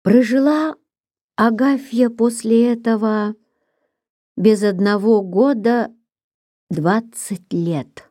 Прожила Агафья после этого без 1 года 20 лет.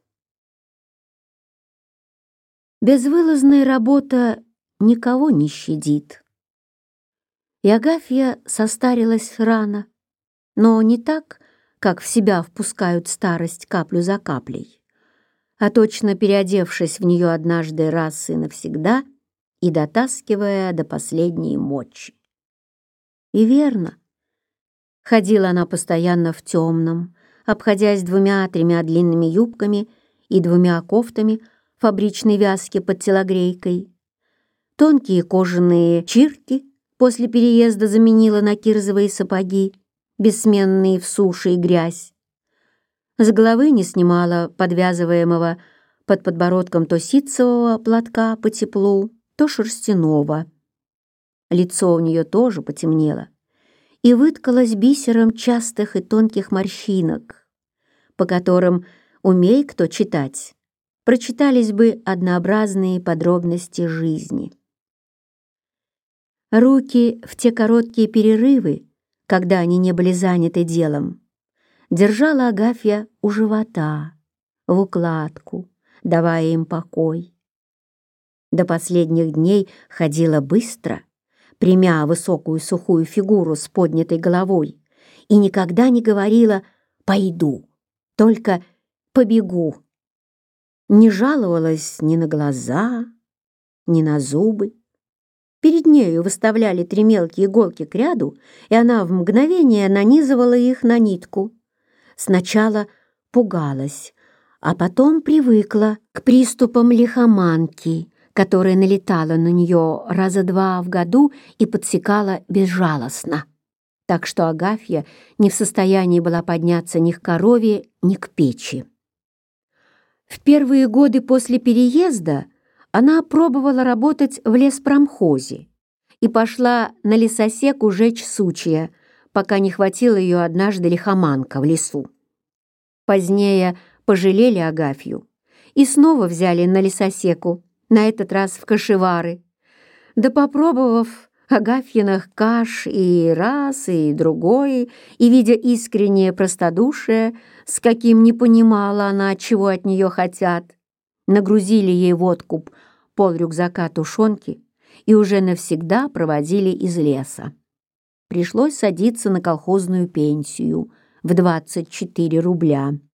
Безвылазная работа никого не щадит. И Агафья состарилась рано, но не так, как в себя впускают старость каплю за каплей, а точно переодевшись в нее однажды раз и навсегда и дотаскивая до последней мочи. И верно, ходила она постоянно в темном, обходясь 2-3 длинными юбками и 2 кофтами фабричной вязки под телогрейкой. Тонкие кожаные чирки после переезда заменила на кирзовые сапоги, бессменные в суше и грязь. С головы не снимала подвязываемого под подбородком то ситцевого платка по теплу, то шерстяного. Лицо у нее тоже потемнело и выткалось бисером частых и тонких морщинок, по которым, умей кто читать, прочитались бы однообразные подробности жизни. Руки в те короткие перерывы, когда они не были заняты делом, держала Агафья у живота, в укладку, давая им покой. До последних дней ходила быстро, примя высокую сухую фигуру с поднятой головой, и никогда не говорила «пойду», только «побегу». Не жаловалась ни на глаза, ни на зубы. Перед нею выставляли 3 мелкие иголки к ряду, и она в мгновение нанизывала их на нитку. Сначала пугалась, а потом привыкла к приступам лихоманки, которая налетала на нее раза 2 в году и подсекала безжалостно. Так что Агафья не в состоянии была подняться ни к корове, ни к печи. В первые годы после переезда она пробовала работать в леспромхозе и пошла на лесосеку жечь сучья, пока не хватила ее однажды лихоманка в лесу. Позднее пожалели Агафью и снова взяли на лесосеку, на этот раз в кашевары. Да попробовав Агафьиных каш и раз, и другой, и видя искреннее простодушие, с каким не понимала она, чего от нее хотят, нагрузили ей в откуп пол-рюкзака тушенки и уже навсегда проводили из леса. Пришлось садиться на колхозную пенсию в 24 рубля.